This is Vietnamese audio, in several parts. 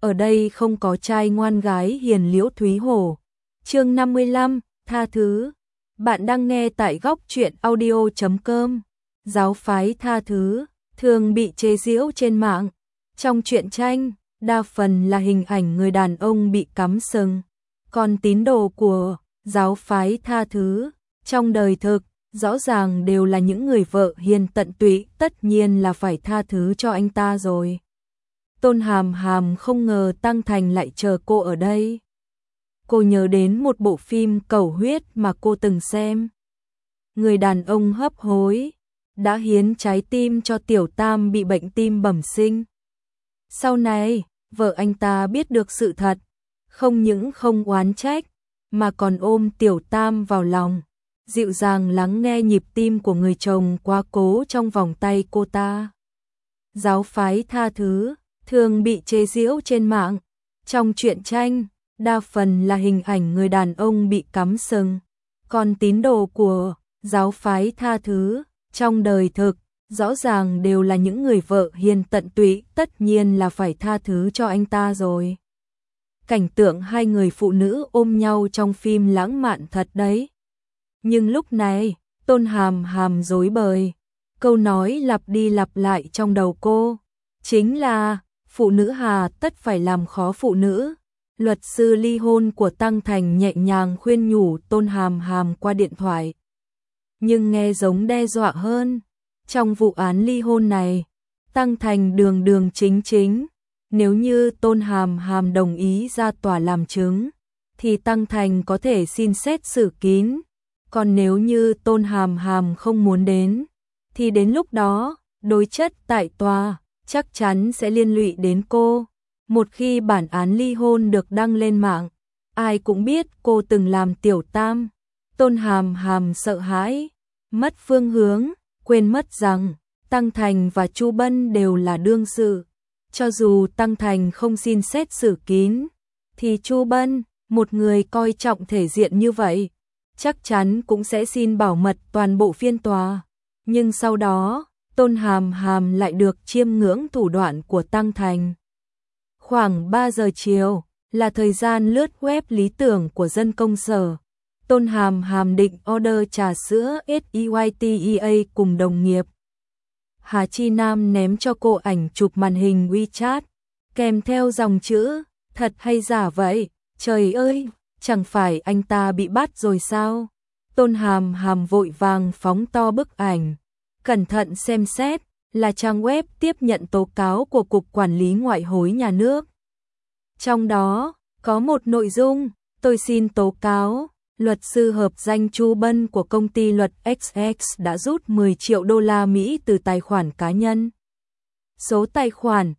ở đây không có trai ngoan gái hiền Liễu Thúy Hổ. Chương 55, tha thứ. Bạn đang nghe tại góc truyện audio.com. Giáo phái tha thứ thường bị chế giễu trên mạng. Trong truyện tranh, đa phần là hình ảnh người đàn ông bị cắm sừng, còn tín đồ của giáo phái tha thứ trong đời thực rõ ràng đều là những người vợ hiền tận tụy, tất nhiên là phải tha thứ cho anh ta rồi. Tôn Hàm Hàm không ngờ Tăng Thành lại chờ cô ở đây. Cô nhớ đến một bộ phim cầu huyết mà cô từng xem. Người đàn ông hấp hối đã hiến trái tim cho Tiểu Tam bị bệnh tim bẩm sinh. Sau này, vợ anh ta biết được sự thật, không những không oán trách, mà còn ôm Tiểu Tam vào lòng, dịu dàng lắng nghe nhịp tim của người chồng quá cố trong vòng tay cô ta. Giáo phái tha thứ thường bị chế giễu trên mạng. Trong truyện tranh, đa phần là hình ảnh người đàn ông bị cắm sừng, còn tín đồ của giáo phái tha thứ trong đời thực rõ ràng đều là những người vợ hiền tận tụy, tất nhiên là phải tha thứ cho anh ta rồi. Cảnh tượng hai người phụ nữ ôm nhau trong phim lãng mạn thật đấy. Nhưng lúc này, Tôn Hàm Hàm rối bời, câu nói lặp đi lặp lại trong đầu cô chính là phụ nữ hà tất phải làm khó phụ nữ. Luật sư ly hôn của Tăng Thành nhẹ nhàng khuyên nhủ Tôn Hàm Hàm qua điện thoại, nhưng nghe giống đe dọa hơn. Trong vụ án ly hôn này, Tăng Thành đường đường chính chính, nếu như Tôn Hàm Hàm đồng ý ra tòa làm chứng, thì Tăng Thành có thể xin xét xử kín. Còn nếu như Tôn Hàm Hàm không muốn đến, thì đến lúc đó, đối chất tại tòa chắc chắn sẽ liên lụy đến cô. Một khi bản án ly hôn được đăng lên mạng, ai cũng biết cô từng làm Tiểu Tam. Tôn Hàm Hàm sợ hãi, mất phương hướng, quên mất rằng Tăng Thành và Chu Bân đều là đương sự. Cho dù Tăng Thành không xin xét xử kín, thì Chu Bân, một người coi trọng thể diện như vậy, chắc chắn cũng sẽ xin bảo mật toàn bộ phiên tòa. Nhưng sau đó, Tôn Hàm Hàm lại được chiêm ngưỡng thủ đoạn của Tăng Thành. Khoảng 3 giờ chiều là thời gian lướt web lý tưởng của dân công sở. Tôn Hàm Hàm định order trà sữa SEYTEA cùng đồng nghiệp. Hà Chi Nam ném cho cô ảnh chụp màn hình WeChat, kèm theo dòng chữ, thật hay giả vậy, trời ơi, chẳng phải anh ta bị bắt rồi sao? Tôn Hàm Hàm vội vàng phóng to bức ảnh, cẩn thận xem xét, là trang web tiếp nhận tố cáo của Cục Quản lý Ngoại hối Nhà nước. Trong đó, có một nội dung, tôi xin tố cáo, luật sư hợp danh Chu Bân của công ty luật XX đã rút 10 triệu đô la Mỹ từ tài khoản cá nhân. Số tài khoản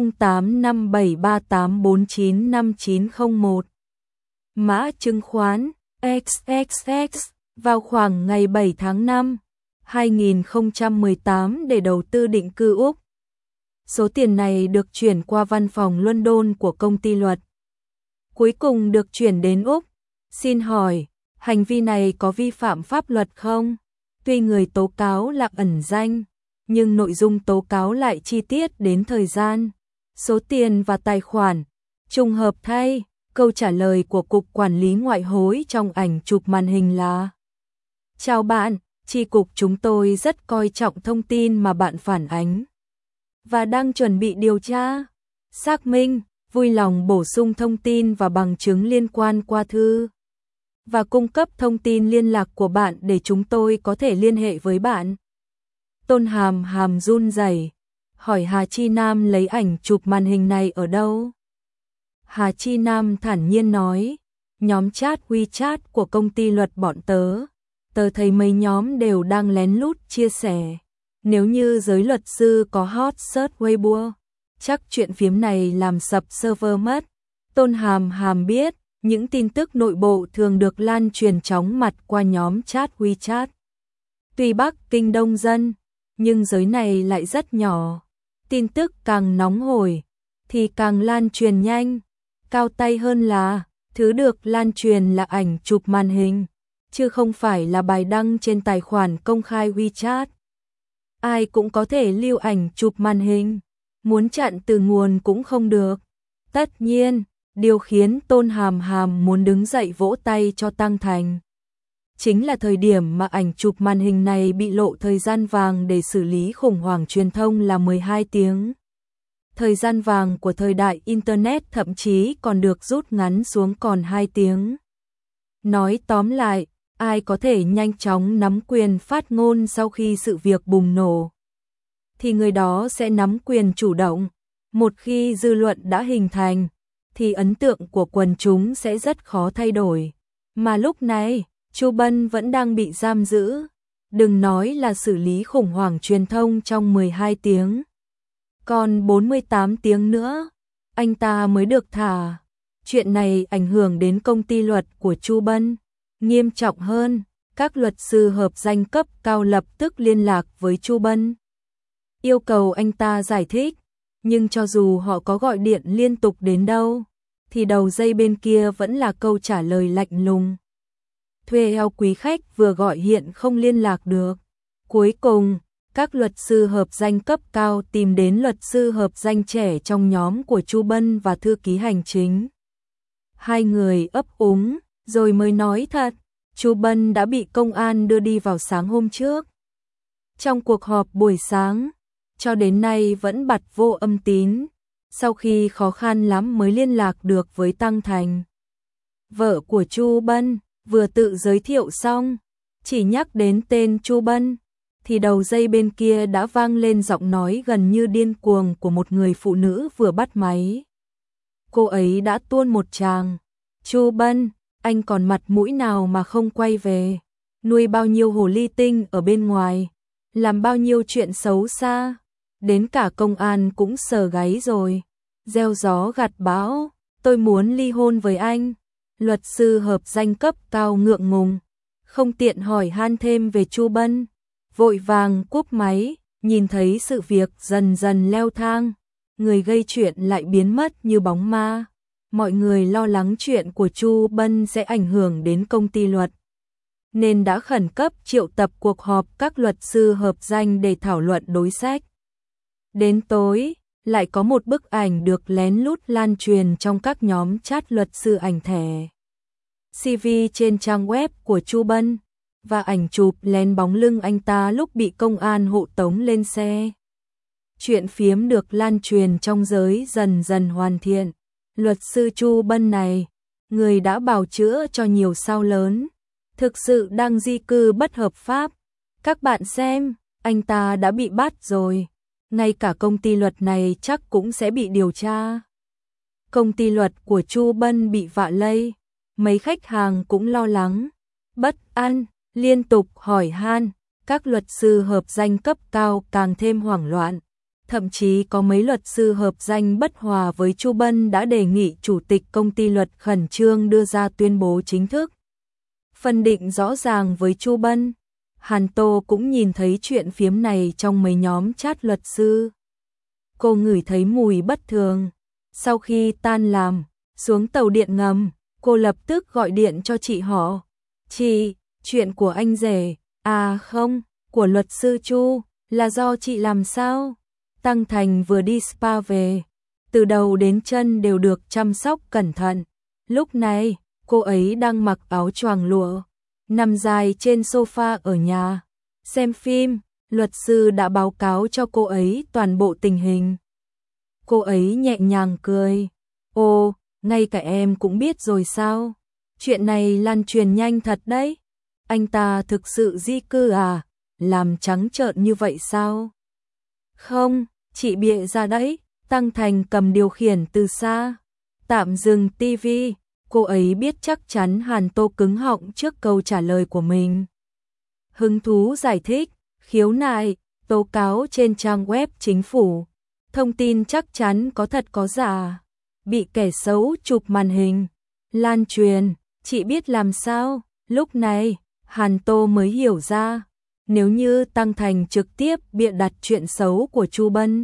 085738495901. Mã chứng khoán XXX vào khoảng ngày 7 tháng 5. 2018 để đầu tư định cư Úc. Số tiền này được chuyển qua văn phòng London của công ty luật, cuối cùng được chuyển đến Úc. Xin hỏi, hành vi này có vi phạm pháp luật không? Tuy người tố cáo là ẩn danh, nhưng nội dung tố cáo lại chi tiết đến thời gian, số tiền và tài khoản. Trùng hợp thay, câu trả lời của Cục Quản lý Ngoại hối trong ảnh chụp màn hình là: chào bạn, chi cục chúng tôi rất coi trọng thông tin mà bạn phản ánh và đang chuẩn bị điều tra, xác minh, vui lòng bổ sung thông tin và bằng chứng liên quan qua thư và cung cấp thông tin liên lạc của bạn để chúng tôi có thể liên hệ với bạn. Tôn Hàm Hàm run rẩy hỏi Hà Chi Nam lấy ảnh chụp màn hình này ở đâu. Hà Chi Nam thản nhiên nói, nhóm chat WeChat của công ty luật bọn tớ thấy mấy nhóm đều đang lén lút chia sẻ. Nếu như giới luật sư có hot search Weibo, chắc chuyện phiếm này làm sập server mất. Tôn Hàm Hàm biết, những tin tức nội bộ thường được lan truyền chóng mặt qua nhóm chat WeChat. Tuy Bắc Kinh đông dân, nhưng giới này lại rất nhỏ. Tin tức càng nóng hổi, thì càng lan truyền nhanh. Cao tay hơn là, thứ được lan truyền là ảnh chụp màn hình, chứ không phải là bài đăng trên tài khoản công khai WeChat. Ai cũng có thể lưu ảnh chụp màn hình, muốn chặn từ nguồn cũng không được. Tất nhiên, điều khiến Tôn Hàm Hàm muốn đứng dậy vỗ tay cho Tăng Thành chính là thời điểm mà ảnh chụp màn hình này bị lộ thời gian vàng để xử lý khủng hoảng truyền thông là 12 tiếng. Thời gian vàng của thời đại Internet thậm chí còn được rút ngắn xuống còn 2 tiếng. Nói tóm lại, ai có thể nhanh chóng nắm quyền phát ngôn sau khi sự việc bùng nổ, thì người đó sẽ nắm quyền chủ động. Một khi dư luận đã hình thành, thì ấn tượng của quần chúng sẽ rất khó thay đổi. Mà lúc này, Chu Bân vẫn đang bị giam giữ. Đừng nói là xử lý khủng hoảng truyền thông trong 12 tiếng. Còn 48 tiếng nữa, anh ta mới được thả. Chuyện này ảnh hưởng đến công ty luật của Chu Bân. Nghiêm trọng hơn, các luật sư hợp danh cấp cao lập tức liên lạc với Chu Bân, yêu cầu anh ta giải thích. Nhưng cho dù họ có gọi điện liên tục đến đâu, thì đầu dây bên kia vẫn là câu trả lời lạnh lùng. Thuê eo quý khách vừa gọi hiện không liên lạc được. Cuối cùng, các luật sư hợp danh cấp cao tìm đến luật sư hợp danh trẻ trong nhóm của Chu Bân và thư ký hành chính. Hai người ấp úng, rồi mới nói thật, Chu Bân đã bị công an đưa đi vào sáng hôm trước. Trong cuộc họp buổi sáng, cho đến nay vẫn bặt vô âm tín, sau khi khó khăn lắm mới liên lạc được với Tăng Thành. Vợ của Chu Bân vừa tự giới thiệu xong, chỉ nhắc đến tên Chu Bân, thì đầu dây bên kia đã vang lên giọng nói gần như điên cuồng của một người phụ nữ vừa bắt máy. Cô ấy đã tuôn một tràng. Chu Bân, anh còn mặt mũi nào mà không quay về, nuôi bao nhiêu hồ ly tinh ở bên ngoài, làm bao nhiêu chuyện xấu xa, đến cả công an cũng sờ gáy rồi. Gieo gió gặt bão, tôi muốn ly hôn với anh. Luật sư hợp danh cấp cao ngượng ngùng, không tiện hỏi han thêm về Chu Bân, vội vàng cúp máy. Nhìn thấy sự việc dần dần leo thang, người gây chuyện lại biến mất như bóng ma. Mọi người lo lắng chuyện của Chu Bân sẽ ảnh hưởng đến công ty luật, nên đã khẩn cấp triệu tập cuộc họp các luật sư hợp danh để thảo luận đối sách. Đến tối, lại có một bức ảnh được lén lút lan truyền trong các nhóm chat luật sư ảnh thẻ CV trên trang web của Chu Bân, và ảnh chụp lén bóng lưng anh ta lúc bị công an hộ tống lên xe. Chuyện phiếm được lan truyền trong giới dần dần hoàn thiện. Luật sư Chu Bân này, người đã bào chữa cho nhiều sao lớn, thực sự đang di cư bất hợp pháp. Các bạn xem, anh ta đã bị bắt rồi. Ngay cả công ty luật này chắc cũng sẽ bị điều tra. Công ty luật của Chu Bân bị vạ lây, mấy khách hàng cũng lo lắng, bất an, liên tục hỏi han. Các luật sư hợp danh cấp cao càng thêm hoảng loạn. Thậm chí có mấy luật sư hợp danh bất hòa với Chu Bân đã đề nghị chủ tịch công ty luật khẩn trương đưa ra tuyên bố chính thức, phân định rõ ràng với Chu Bân. Hàn Tô cũng nhìn thấy chuyện phiếm này trong mấy nhóm chat luật sư. Cô ngửi thấy mùi bất thường. Sau khi tan làm, xuống tàu điện ngầm, cô lập tức gọi điện cho chị họ. Chị, chuyện của anh rể, à không, của luật sư Chu, là do chị làm sao? Tăng Thành vừa đi spa về, từ đầu đến chân đều được chăm sóc cẩn thận. Lúc này, cô ấy đang mặc áo choàng lụa, nằm dài trên sofa ở nhà, xem phim. Luật sư đã báo cáo cho cô ấy toàn bộ tình hình. Cô ấy nhẹ nhàng cười. Ồ, ngay cả em cũng biết rồi sao? Chuyện này lan truyền nhanh thật đấy. Anh ta thực sự di cư à? Làm trắng trợn như vậy sao? Không, chị bịa ra đấy. Tăng Thành cầm điều khiển từ xa, tạm dừng tivi. Cô ấy biết chắc chắn Hàn Tô cứng họng trước câu trả lời của mình. Hứng thú giải thích, khiếu nại, tố cáo trên trang web chính phủ. Thông tin chắc chắn có thật có giả. Bị kẻ xấu chụp màn hình, lan truyền. Chị biết làm sao? Lúc này, Hàn Tô mới hiểu ra. Nếu như Tăng Thành trực tiếp bịa đặt chuyện xấu của Chu Bân,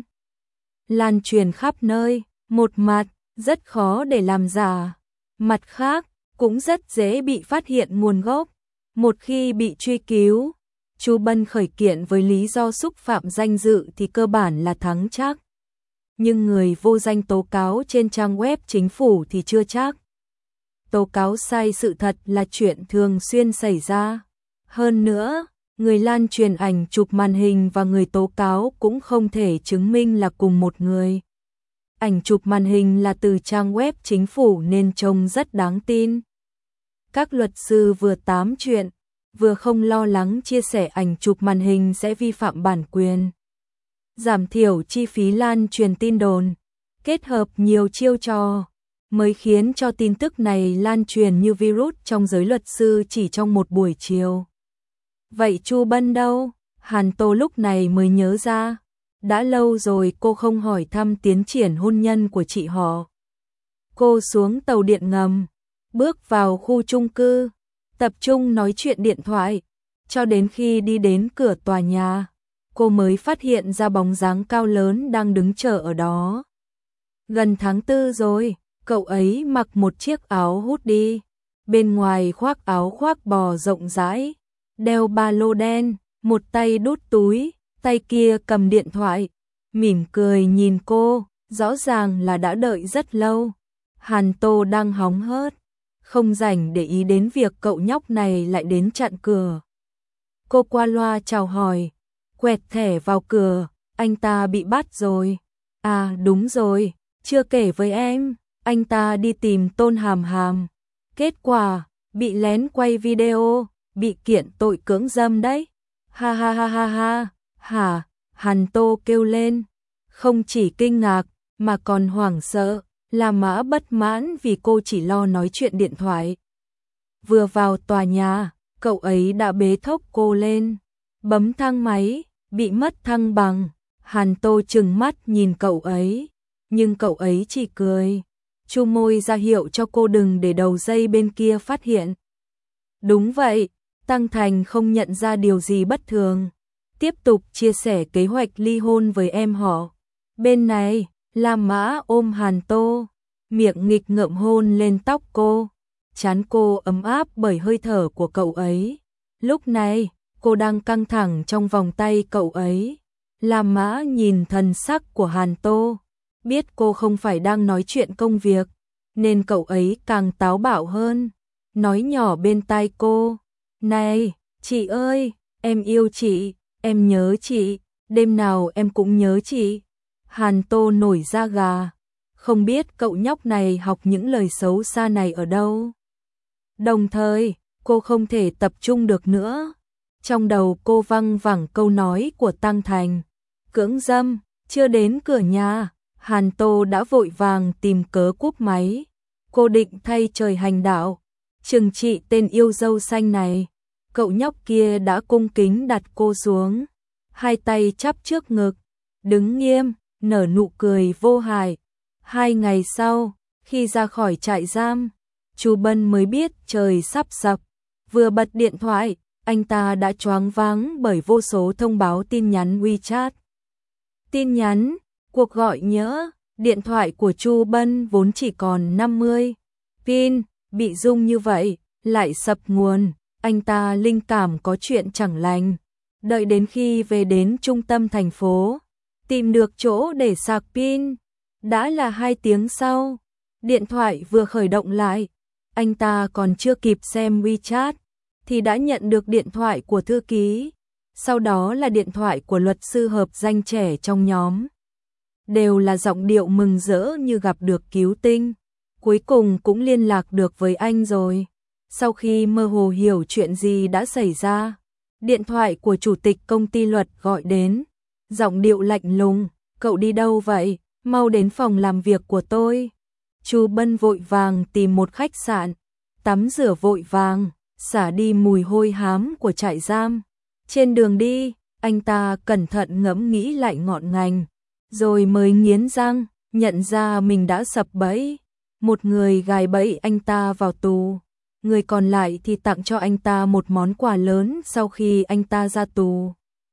lan truyền khắp nơi, một mặt, rất khó để làm giả. Mặt khác, cũng rất dễ bị phát hiện nguồn gốc. Một khi bị truy cứu, Chu Bân khởi kiện với lý do xúc phạm danh dự thì cơ bản là thắng chắc. nhưng người vô danh tố cáo trên trang web chính phủ thì chưa chắc. Tố cáo sai sự thật là chuyện thường xuyên xảy ra. Hơn nữa, người lan truyền ảnh chụp màn hình và người tố cáo cũng không thể chứng minh là cùng một người. Ảnh chụp màn hình là từ trang web chính phủ nên trông rất đáng tin. Các luật sư vừa tám chuyện, vừa không lo lắng chia sẻ ảnh chụp màn hình sẽ vi phạm bản quyền. Giảm thiểu chi phí lan truyền tin đồn, kết hợp nhiều chiêu trò, mới khiến cho tin tức này lan truyền như virus trong giới luật sư chỉ trong một buổi chiều. Vậy Chu Bân đâu? Hàn Tô lúc này mới nhớ ra. Đã lâu rồi cô không hỏi thăm tiến triển hôn nhân của chị họ. Cô xuống tàu điện ngầm, bước vào khu chung cư, tập trung nói chuyện điện thoại, cho đến khi đi đến cửa tòa nhà, cô mới phát hiện ra bóng dáng cao lớn đang đứng chờ ở đó. Gần tháng 4 rồi, cậu ấy mặc một chiếc áo hoodie, bên ngoài khoác áo khoác bò rộng rãi, đeo ba lô đen, một tay đút túi, tay kia cầm điện thoại, mỉm cười nhìn cô, rõ ràng là đã đợi rất lâu. Hàn Tô đang hóng hớt, không rảnh để ý đến việc cậu nhóc này lại đến chặn cửa. Cô qua loa chào hỏi, quẹt thẻ vào cửa, anh ta bị bắt rồi. À đúng rồi, chưa kể với em, anh ta đi tìm Tôn Hàm Hàm. Kết quả, bị lén quay video, bị kiện tội cưỡng dâm đấy. Ha ha ha ha ha, hả? Hàn Tô kêu lên, không chỉ kinh ngạc, mà còn hoảng sợ, La Mã bất mãn vì cô chỉ lo nói chuyện điện thoại. Vừa vào tòa nhà, cậu ấy đã bế thốc cô lên, bấm thang máy, bị mất thăng bằng. Hàn Tô trừng mắt nhìn cậu ấy, nhưng cậu ấy chỉ cười, chu môi ra hiệu cho cô đừng để đầu dây bên kia phát hiện. Đúng vậy, Tăng Thành không nhận ra điều gì bất thường, tiếp tục chia sẻ kế hoạch ly hôn với em họ. Bên này, La Mã ôm Hàn Tô, miệng nghịch ngợm hôn lên tóc cô, trán cô ấm áp bởi hơi thở của cậu ấy. Lúc này, cô đang căng thẳng trong vòng tay cậu ấy. La Mã nhìn thần sắc của Hàn Tô, biết cô không phải đang nói chuyện công việc, nên cậu ấy càng táo bạo hơn, nói nhỏ bên tai cô, này, chị ơi, em yêu chị, em nhớ chị, đêm nào em cũng nhớ chị. Hàn Tô nổi da gà, không biết cậu nhóc này học những lời xấu xa này ở đâu. Đồng thời, cô không thể tập trung được nữa. Trong đầu cô văng vẳng câu nói của Tăng Thành, cưỡng dâm, chưa đến cửa nhà, Hàn Tô đã vội vàng tìm cớ cúp máy. Cô định thay trời hành đạo, trừng trị tên yêu dâu xanh này. Cậu nhóc kia đã cung kính đặt cô xuống, hai tay chắp trước ngực, đứng nghiêm, nở nụ cười vô hại. 2 ngày sau, khi ra khỏi trại giam, Chu Bân mới biết trời sắp sập. Vừa bật điện thoại, anh ta đã choáng váng bởi vô số thông báo tin nhắn WeChat. Tin nhắn, cuộc gọi nhỡ, điện thoại của Chu Bân vốn chỉ còn 50 pin, bị rung như vậy, lại sập nguồn. Anh ta linh cảm có chuyện chẳng lành. Đợi đến khi về đến trung tâm thành phố, tìm được chỗ để sạc pin, đã là 2 tiếng sau. Điện thoại vừa khởi động lại, anh ta còn chưa kịp xem WeChat thì đã nhận được điện thoại của thư ký, sau đó là điện thoại của luật sư hợp danh trẻ trong nhóm. Đều là giọng điệu mừng rỡ như gặp được cứu tinh, cuối cùng cũng liên lạc được với anh rồi. Sau khi mơ hồ hiểu chuyện gì đã xảy ra, điện thoại của chủ tịch công ty luật gọi đến, giọng điệu lạnh lùng, cậu đi đâu vậy, mau đến phòng làm việc của tôi. Chu Bân vội vàng tìm một khách sạn, tắm rửa vội vàng, xả đi mùi hôi hám của trại giam. Trên đường đi, anh ta cẩn thận ngẫm nghĩ lại ngọn ngành, rồi mới nghiến răng, nhận ra mình đã sập bẫy. Một người gài bẫy anh ta vào tù, người còn lại thì tặng cho anh ta một món quà lớn sau khi anh ta ra tù.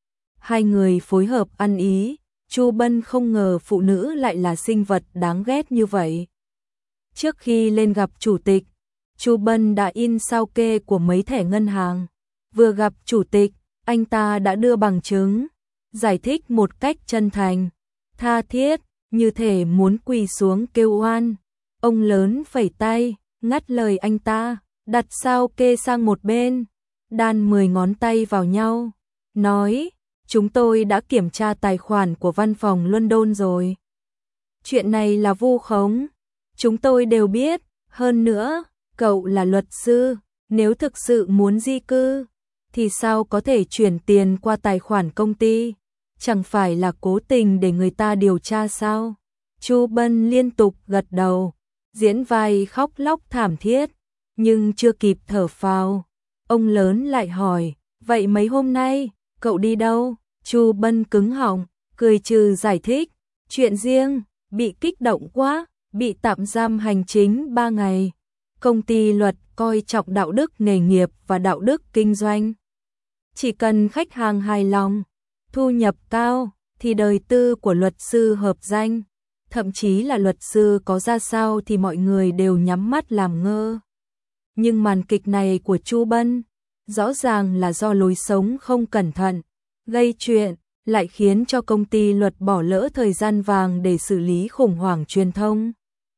2 người phối hợp ăn ý, Chu Bân không ngờ phụ nữ lại là sinh vật đáng ghét như vậy. Trước khi lên gặp chủ tịch, Chu Bân đã in sao kê của mấy thẻ ngân hàng. Vừa gặp chủ tịch, anh ta đã đưa bằng chứng, giải thích một cách chân thành, tha thiết, như thể muốn quỳ xuống kêu oan. Ông lớn phẩy tay, ngắt lời anh ta, đặt sao kê sang một bên, đan 10 ngón tay vào nhau, nói, chúng tôi đã kiểm tra tài khoản của văn phòng London rồi. Chuyện này là vu khống, chúng tôi đều biết, hơn nữa, cậu là luật sư, nếu thực sự muốn di cư, thì sao có thể chuyển tiền qua tài khoản công ty, chẳng phải là cố tình để người ta điều tra sao? Chu Bân liên tục gật đầu, diễn vai khóc lóc thảm thiết, nhưng chưa kịp thở phào, ông lớn lại hỏi, vậy mấy hôm nay, cậu đi đâu? Chu Bân cứng họng, cười trừ giải thích, chuyện riêng, bị kích động quá, bị tạm giam hành chính 3 ngày. Công ty luật coi trọng đạo đức nghề nghiệp và đạo đức kinh doanh. Chỉ cần khách hàng hài lòng, thu nhập cao, thì đời tư của luật sư hợp danh. Thậm chí là luật sư có ra sao thì mọi người đều nhắm mắt làm ngơ. Nhưng màn kịch này của Chu Bân, rõ ràng là do lối sống không cẩn thận, gây chuyện, lại khiến cho công ty luật bỏ lỡ thời gian vàng để xử lý khủng hoảng truyền thông.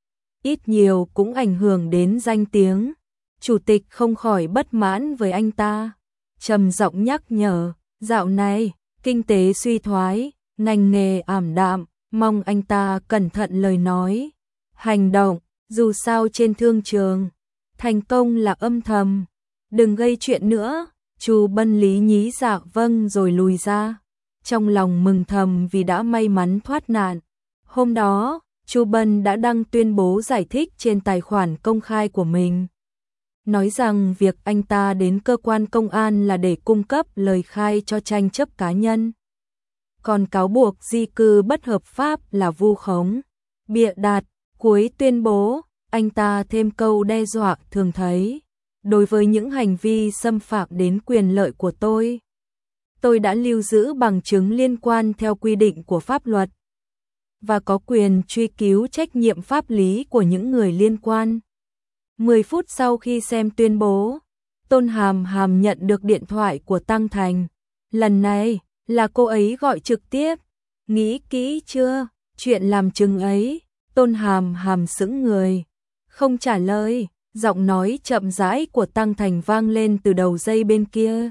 Ít nhiều cũng ảnh hưởng đến danh tiếng. Chủ tịch không khỏi bất mãn với anh ta, trầm giọng nhắc nhở, dạo này, kinh tế suy thoái, ngành nghề ảm đạm, mong anh ta cẩn thận lời nói, hành động, dù sao trên thương trường, thành công là âm thầm, đừng gây chuyện nữa. Chu Bân lý nhí dạ vâng rồi lùi ra, trong lòng mừng thầm vì đã may mắn thoát nạn. Hôm đó, Chu Bân đã đăng tuyên bố giải thích trên tài khoản công khai của mình, nói rằng việc anh ta đến cơ quan công an là để cung cấp lời khai cho tranh chấp cá nhân. Còn cáo buộc di cư bất hợp pháp là vu khống, bịa đặt. Cuối tuyên bố, anh ta thêm câu đe dọa thường thấy, đối với những hành vi xâm phạm đến quyền lợi của tôi đã lưu giữ bằng chứng liên quan theo quy định của pháp luật và có quyền truy cứu trách nhiệm pháp lý của những người liên quan. 10 phút sau khi xem tuyên bố, Tôn Hàm Hàm nhận được điện thoại của Tăng Thành. Lần này là cô ấy gọi trực tiếp. Nghĩ kỹ chưa? Chuyện làm chứng ấy. Tôn Hàm Hàm sững người, không trả lời. Giọng nói chậm rãi của Tăng Thành vang lên từ đầu dây bên kia.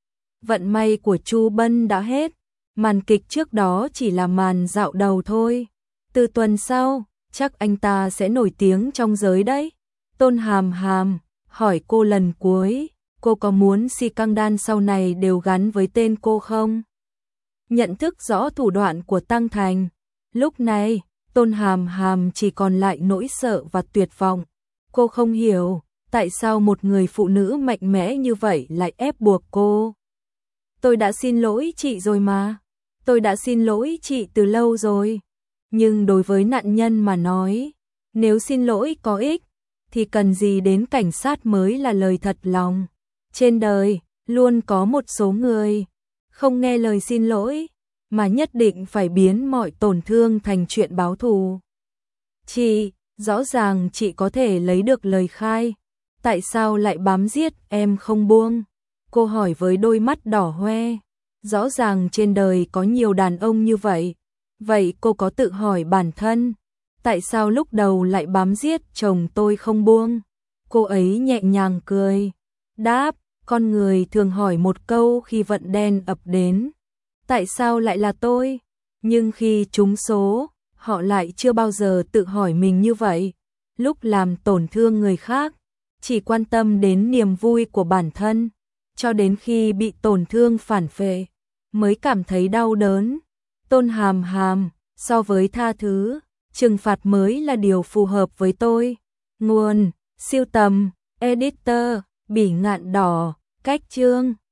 Vận may của Chu Bân đã hết. Màn kịch trước đó chỉ là màn dạo đầu thôi. Từ tuần sau, chắc anh ta sẽ nổi tiếng trong giới đấy. Tôn Hàm Hàm hỏi cô lần cuối, cô có muốn si căng đan sau này đều gắn với tên cô không? Nhận thức rõ thủ đoạn của Tăng Thành, lúc này, Tôn Hàm Hàm chỉ còn lại nỗi sợ và tuyệt vọng. Cô không hiểu, tại sao một người phụ nữ mạnh mẽ như vậy lại ép buộc cô. Tôi đã xin lỗi chị rồi mà. Tôi đã xin lỗi chị từ lâu rồi. Nhưng đối với nạn nhân mà nói, nếu xin lỗi có ích, thì cần gì đến cảnh sát mới là lời thật lòng. Trên đời, luôn có một số người không nghe lời xin lỗi, mà nhất định phải biến mọi tổn thương thành chuyện báo thù. Chị, rõ ràng chị có thể lấy được lời khai, tại sao lại bám giết em không buông? Cô hỏi với đôi mắt đỏ hoe. Rõ ràng trên đời có nhiều đàn ông như vậy. Vậy cô có tự hỏi bản thân, tại sao lúc đầu lại bám giết chồng tôi không buông? Cô ấy nhẹ nhàng cười, đáp, con người thường hỏi một câu khi vận đen ập đến, tại sao lại là tôi? Nhưng khi trúng số, họ lại chưa bao giờ tự hỏi mình như vậy. Lúc làm tổn thương người khác, chỉ quan tâm đến niềm vui của bản thân, cho đến khi bị tổn thương phản phệ, mới cảm thấy đau đớn. Tôn Hàm Hàm, so với tha thứ, trừng phạt mới là điều phù hợp với tôi. Nguồn, siêu tầm, editor, Bỉ Ngạn Đỏ, cách chương.